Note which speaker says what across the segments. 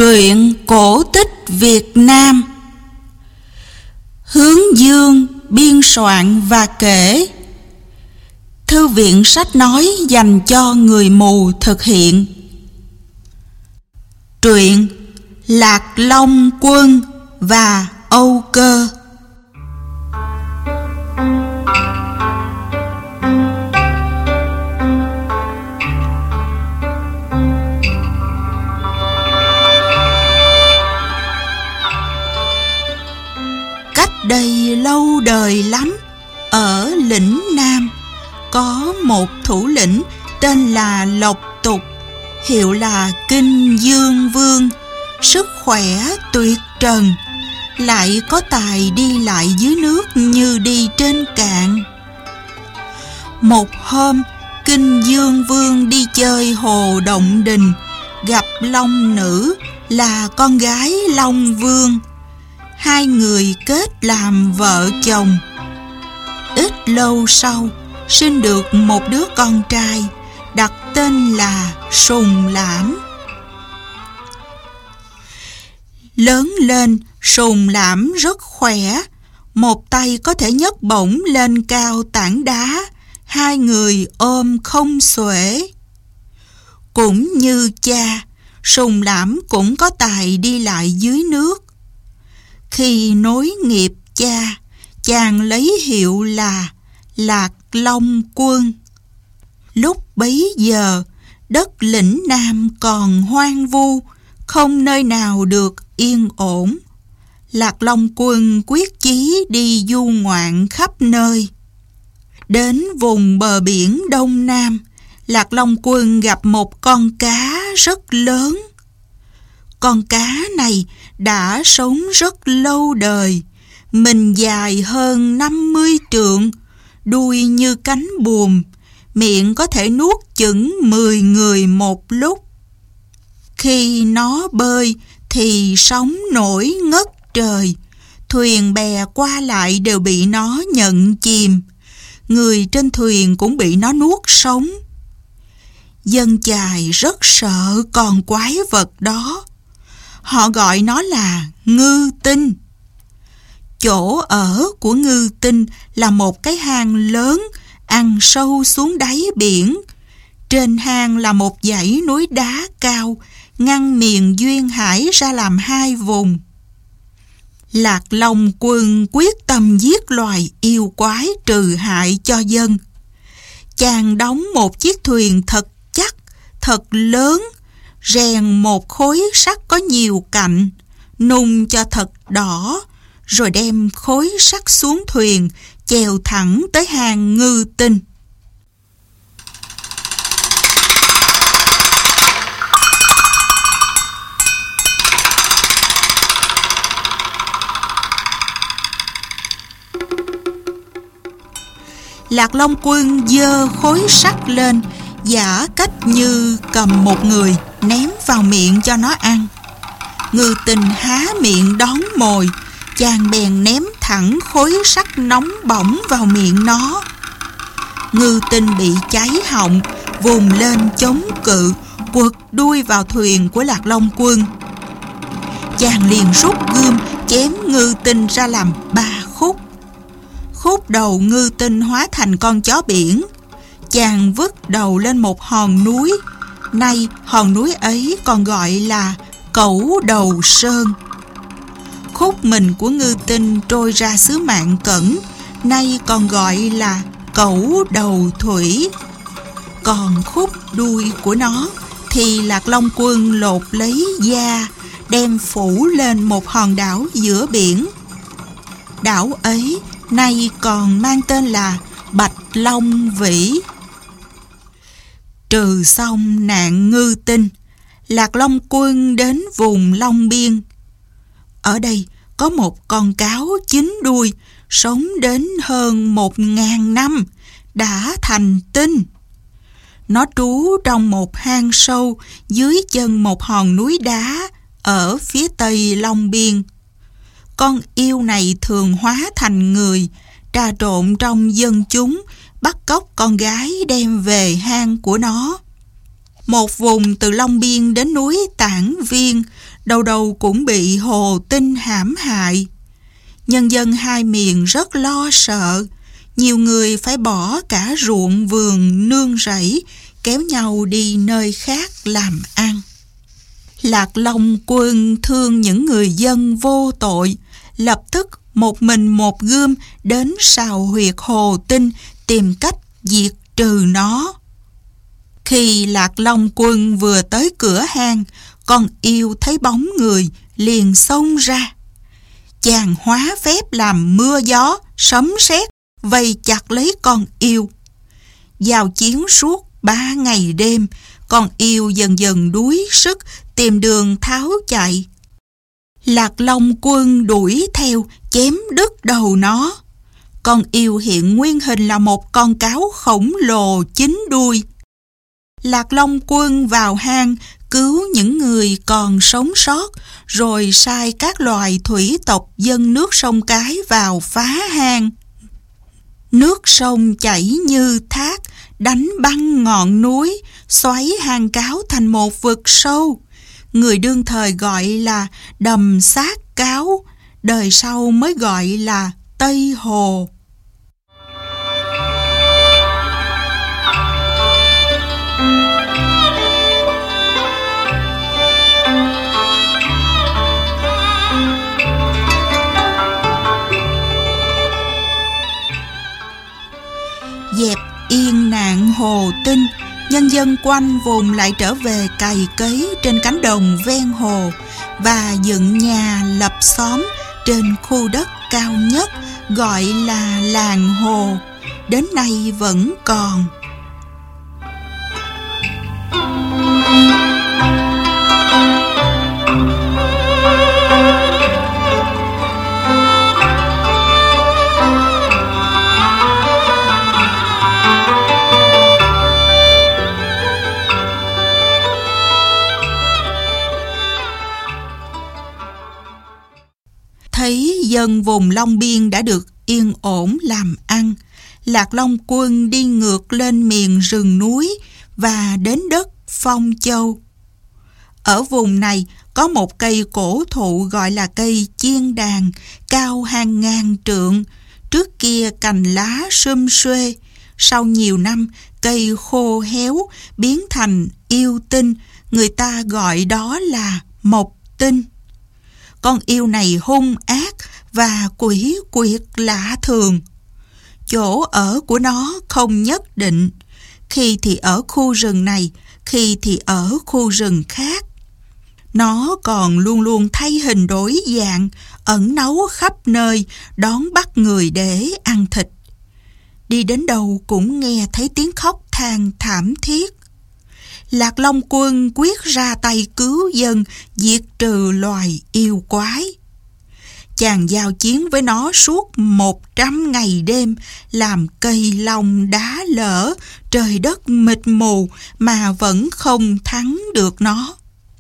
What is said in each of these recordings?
Speaker 1: Truyện cổ tích Việt Nam. Hướng Dương biên soạn và kể. Thư viện sách nói dành cho người mù thực hiện. Truyện Lạc Long Quân và Âu Cơ. Đây lâu đời lắm, ở lĩnh Nam có một thủ lĩnh tên là Lộc Tục, hiệu là Kinh Dương Vương, sức khỏe tuyệt trần, lại có tài đi lại dưới nước như đi trên cạn. Một hôm, Kinh Dương Vương đi chơi hồ Động Đình, gặp Long Nữ là con gái Long Vương. Hai người kết làm vợ chồng. Ít lâu sau, sinh được một đứa con trai, đặt tên là Sùng Lãm. Lớn lên, Sùng Lãm rất khỏe, một tay có thể nhấc bổng lên cao tảng đá, hai người ôm không xuể. Cũng như cha, Sùng Lãm cũng có tài đi lại dưới nước. Khi nối nghiệp cha, chàng lấy hiệu là Lạc Long Quân. Lúc bấy giờ, đất lĩnh Nam còn hoang vu, không nơi nào được yên ổn. Lạc Long Quân quyết chí đi du ngoạn khắp nơi. Đến vùng bờ biển Đông Nam, Lạc Long Quân gặp một con cá rất lớn. Con cá này đã sống rất lâu đời, mình dài hơn 50 trượng, đuôi như cánh buồm, miệng có thể nuốt chửng 10 người một lúc. Khi nó bơi thì sóng nổi ngất trời, thuyền bè qua lại đều bị nó nhận chìm, người trên thuyền cũng bị nó nuốt sống. Dân chài rất sợ con quái vật đó. Họ gọi nó là Ngư Tinh. Chỗ ở của Ngư Tinh là một cái hang lớn ăn sâu xuống đáy biển. Trên hang là một dãy núi đá cao ngăn miền duyên hải ra làm hai vùng. Lạc Long Quân quyết tâm giết loài yêu quái trừ hại cho dân. Chàng đóng một chiếc thuyền thật chắc, thật lớn, rèn một khối sắt có nhiều cạnh, nung cho thật đỏ, rồi đem khối sắt xuống thuyền, chèo thẳng tới hang Ngư Tinh. Lạc Long Quân giơ khối sắt lên, giả cách như cầm một người, ném vào miệng cho nó ăn. Ngư Tinh há miệng đón mồi, chàng bèn ném thẳng khối sắt nóng bỏng vào miệng nó. Ngư Tinh bị cháy họng, vùng lên chống cự, quật đuôi vào thuyền của Lạc Long Quân. Chàng liền rút gươm chém Ngư Tinh ra làm 3 khúc. Khúc đầu Ngư Tinh hóa thành con chó biển. Chàng vứt đầu lên một hòn núi, nay hòn núi ấy còn gọi là Cẩu Đầu Sơn. Khúc mình của Ngư Tinh trôi ra xứ Mạn Cẩn, nay còn gọi là Cẩu Đầu Thủy. Còn khúc đuôi của nó thì Lạc Long Quân lột lấy da, đem phủ lên một hòn đảo giữa biển. Đảo ấy nay còn mang tên là Bạch Long Vĩ. Trừ xong nạn Ngư Tinh, Lạc Long Quân đến vùng Long Biên. Ở đây có một con cáo 9 đuôi, sống đến hơn 1000 năm, đã thành tinh. Nó trú trong một hang sâu dưới chân một hòn núi đá ở phía tây Long Biên. Con yêu này thường hóa thành người, trà trộn trong dân chúng, bắt cóc con gái đem về hang của nó. Một vùng từ Long Biên đến núi Tản Viên, đầu đầu cũng bị Hồ Tinh hãm hại. Nhân dân hai miền rất lo sợ, nhiều người phải bỏ cả ruộng vườn nương rẫy, kéo nhau đi nơi khác làm ăn. Lạc Long Quân thương những người dân vô tội, lập tức một mình một gươm đến sào huyệt Hồ Tinh tìm cách diệt trừ nó. Khi Lạc Long Quân vừa tới cửa hang, con yêu thấy bóng người liền xông ra. Chàng hóa phép làm mưa gió, sấm sét vây chặt lấy con yêu. Giao chiến suốt 3 ngày đêm, con yêu dần dần đuối sức tìm đường tháo chạy. Lạc Long Quân đuổi theo chém đứt đầu nó. Con yêu hiện nguyên hình là một con cáo khổng lồ 9 đuôi. Lạc Long Quân vào hang cứu những người còn sống sót, rồi sai các loài thủy tộc dâng nước sông Cái vào phá hang. Nước sông chảy như thác, đánh băng ngọn núi, xoáy hang cáo thành một vực sâu. Người đương thời gọi là Đầm Xác Cáo, đời sau mới gọi là Tây Hồ. Dẹp yên nạn Hồ Tinh, nhân dân quanh vùng lại trở về cày cấy trên cánh đồng ven hồ và dựng nhà lập xóm trên khu đất cao nhất gọi là làng Hồ, đến nay vẫn còn. Thấy dân vùng Long Biên đã được yên ổn làm ăn, Lạc Long Quân đi ngược lên miền rừng núi và đến đất Phong Châu. Ở vùng này có một cây cổ thụ gọi là cây chiên đàn, cao hàng ngàn trượng, trước kia cành lá sum xuê. Sau nhiều năm, cây khô héo biến thành yêu tinh, người ta gọi đó là mộc tinh. Con yêu này hung ác và quỷ quyệt lạ thường. Chỗ ở của nó không nhất định, khi thì ở khu rừng này, khi thì ở khu rừng khác. Nó còn luôn luôn thay hình đổi dạng, ẩn náu khắp nơi, đón bắt người để ăn thịt. Đi đến đâu cũng nghe thấy tiếng khóc than thảm thiết. Lạc Long Quân quyết ra tay cứu dân, diệt trừ loài yêu quái. Chàng giao chiến với nó suốt 100 ngày đêm, làm cây long đá lở, trời đất mịt mù mà vẫn không thắng được nó.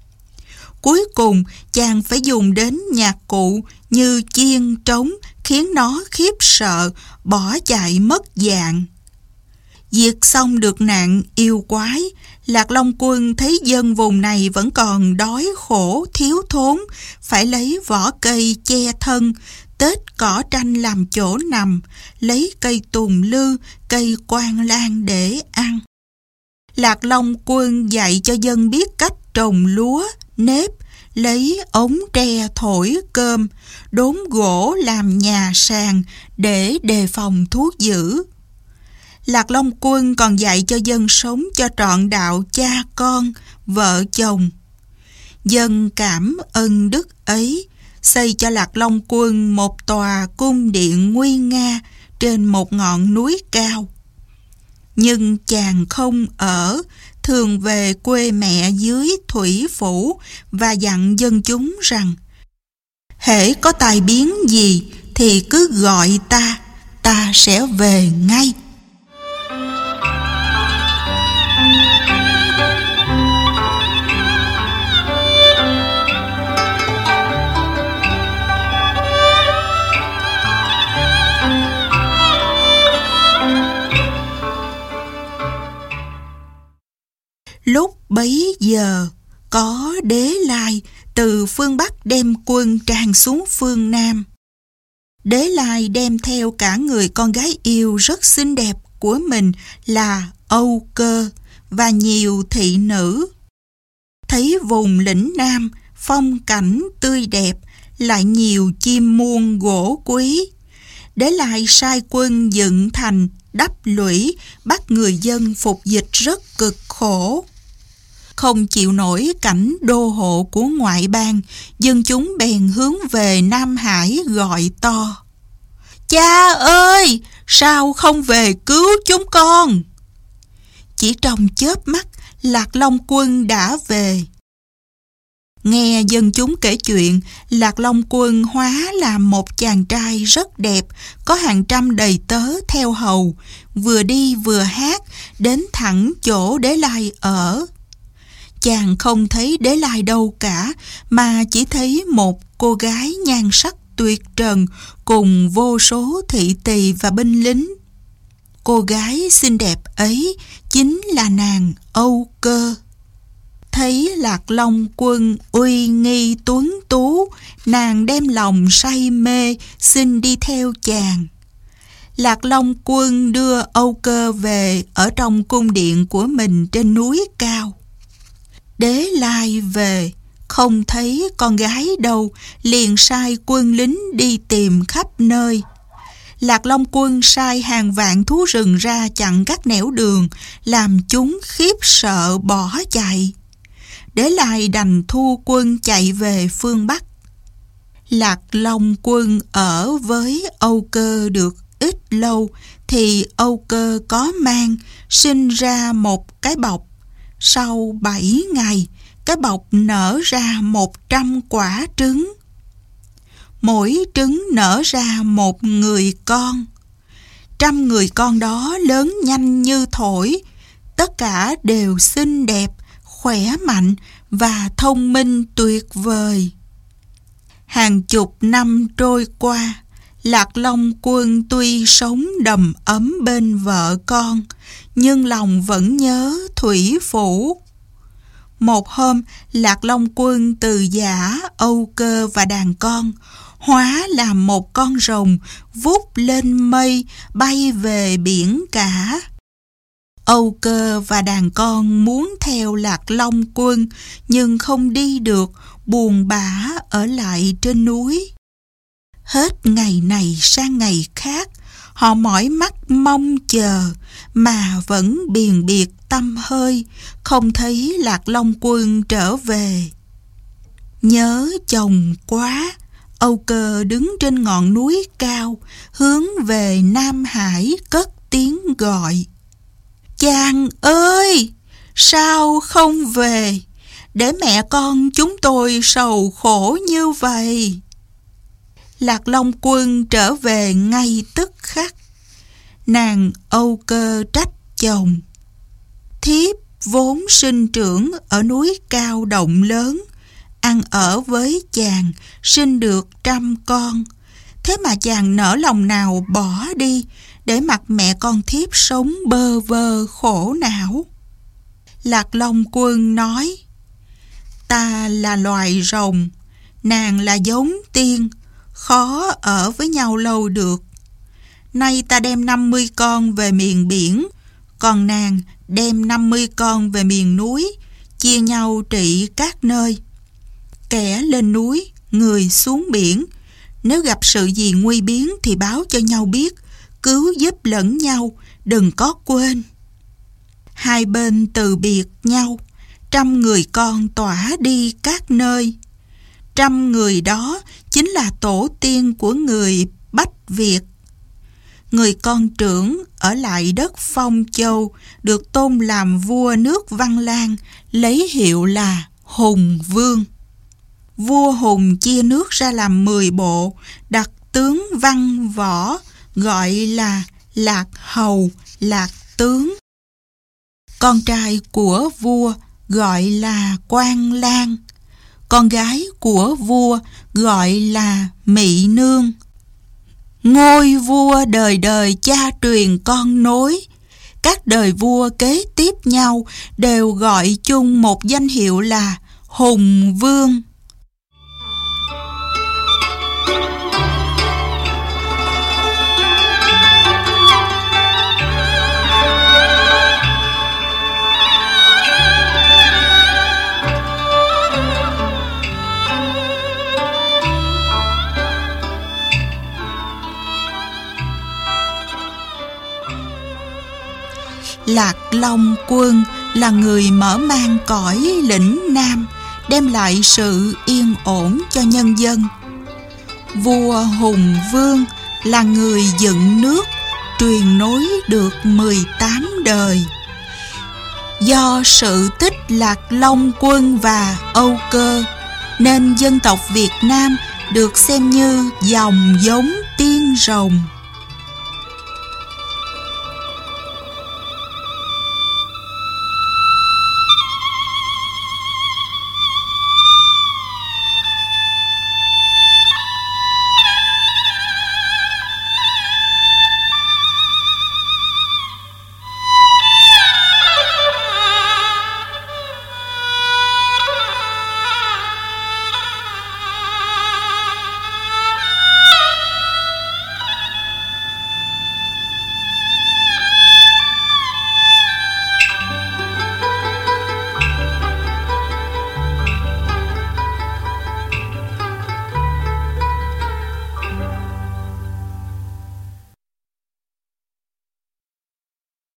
Speaker 1: Cuối cùng chàng phải dùng đến nhạc cụ như chiên trống khiến nó khiếp sợ, bỏ chạy mất dạng. Diệt xong được nạn yêu quái, Lạc Long Quân thấy dân vùng này vẫn còn đói khổ thiếu thốn, phải lấy vỏ cây che thân, tết cỏ tranh làm chỗ nằm, lấy cây tùng lư, cây quan lan để ăn. Lạc Long Quân dạy cho dân biết cách trồng lúa, nếp, lấy ống tre thổi cơm, đốn gỗ làm nhà sàn để đề phòng thuốc dữ. Lạc Long Quân còn dạy cho dân sống cho trọn đạo cha con, vợ chồng. Dân cảm ơn đức ấy, xây cho Lạc Long Quân một tòa cung điện nguy nga trên một ngọn núi cao. Nhưng chàng không ở, thường về quê mẹ dưới Thủy Phủ và dặn dân chúng rằng: hễ có tai biến gì thì cứ gọi ta, ta sẽ về ngay. Lúc Bấy giờ có Đế Lai từ phương Bắc đem quân tràn xuống phương Nam. Đế Lai đem theo cả người con gái yêu rất xinh đẹp của mình là Âu Cơ và nhiều thị nữ. Thấy vùng lĩnh Nam phong cảnh tươi đẹp, lại nhiều chim muôn gỗ quý, Đế Lai sai quân dựng thành, đắp lũy, bắt người dân phục dịch rất cực khổ. Không chịu nổi cảnh đô hộ của ngoại bang, dân chúng bèn hướng về Nam Hải gọi to: Cha ơi, sao không về cứu chúng con? Chỉ trong chớp mắt, Lạc Long Quân đã về. Nghe dân chúng kể chuyện, Lạc Long Quân hóa làm một chàng trai rất đẹp, có hàng trăm đầy tớ theo hầu, vừa đi vừa hát, đến thẳng chỗ Đế Lai ở. Chàng không thấy Đế Lai đâu cả, mà chỉ thấy một cô gái nhan sắc tuyệt trần cùng vô số thị tỳ và binh lính. Cô gái xinh đẹp ấy chính là nàng Âu Cơ. Thấy Lạc Long Quân uy nghi tuấn tú, nàng đem lòng say mê, xin đi theo chàng. Lạc Long Quân đưa Âu Cơ về ở trong cung điện của mình trên núi cao. Đế Lai về, không thấy con gái đâu, liền sai quân lính đi tìm khắp nơi. Lạc Long Quân sai hàng vạn thú rừng ra chặn các nẻo đường, làm chúng khiếp sợ bỏ chạy. Đế Lai đành thu quân chạy về phương Bắc. Lạc Long Quân ở với Âu Cơ được ít lâu, thì Âu Cơ có mang, sinh ra một cái bọc. Sau 7 ngày, cái bọc nở ra 100 quả trứng. Mỗi trứng nở ra một người con. 100 người con đó lớn nhanh như thổi, tất cả đều xinh đẹp, khỏe mạnh và thông minh tuyệt vời. Hàng chục năm trôi qua, Lạc Long Quân tuy sống đầm ấm bên vợ con, nhưng lòng vẫn nhớ thủy phủ. Một hôm, Lạc Long Quân từ giã Âu Cơ và đàn con, hóa làm một con rồng, vút lên mây, bay về biển cả. Âu Cơ và đàn con muốn theo Lạc Long Quân, nhưng không đi được, buồn bã ở lại trên núi. Hết ngày này sang ngày khác, họ mỏi mắt mong chờ, mà vẫn biền biệt tăm hơi, không thấy Lạc Long Quân trở về. Nhớ chồng quá, Âu Cơ đứng trên ngọn núi cao, hướng về Nam Hải cất tiếng gọi: Chàng ơi, sao không về, để mẹ con chúng tôi sầu khổ như vậy? Lạc Long Quân trở về ngay tức khắc. Nàng Âu Cơ trách chồng: Thiếp vốn sinh trưởng ở núi cao động lớn, ăn ở với chàng, sinh được 100 con. Thế mà chàng nỡ lòng nào bỏ đi, để mặc mẹ con thiếp sống bơ vơ khổ não? Lạc Long Quân nói: Ta là loài rồng, nàng là giống tiên, khó ở với nhau lâu được. Nay ta đem 50 con về miền biển, còn nàng đem 50 con về miền núi, chia nhau trị các nơi. Kẻ lên núi, người xuống biển. Nếu gặp sự gì nguy biến thì báo cho nhau biết, cứu giúp lẫn nhau, đừng có quên. Hai bên từ biệt nhau, 100 người con tỏa đi các nơi. 100 người đó chính là tổ tiên của người Bách Việt. Người con trưởng ở lại đất Phong Châu, được tôn làm vua nước Văn Lang, lấy hiệu là Hùng Vương. Vua Hùng chia nước ra làm 10 bộ, đặt tướng văn võ, gọi là Lạc Hầu, Lạc Tướng. Con trai của vua gọi là Quan Lang, con gái của vua gọi là Mị Nương. Ngôi vua đời đời cha truyền con nối, các đời vua kế tiếp nhau đều gọi chung một danh hiệu là Hùng Vương. Lạc Long Quân là người mở mang cõi lĩnh Nam, đem lại sự yên ổn cho nhân dân. Vua Hùng Vương là người dựng nước, truyền nối được 18 đời. Do sự tích Lạc Long Quân và Âu Cơ, nên dân tộc Việt Nam được xem như dòng giống tiên rồng.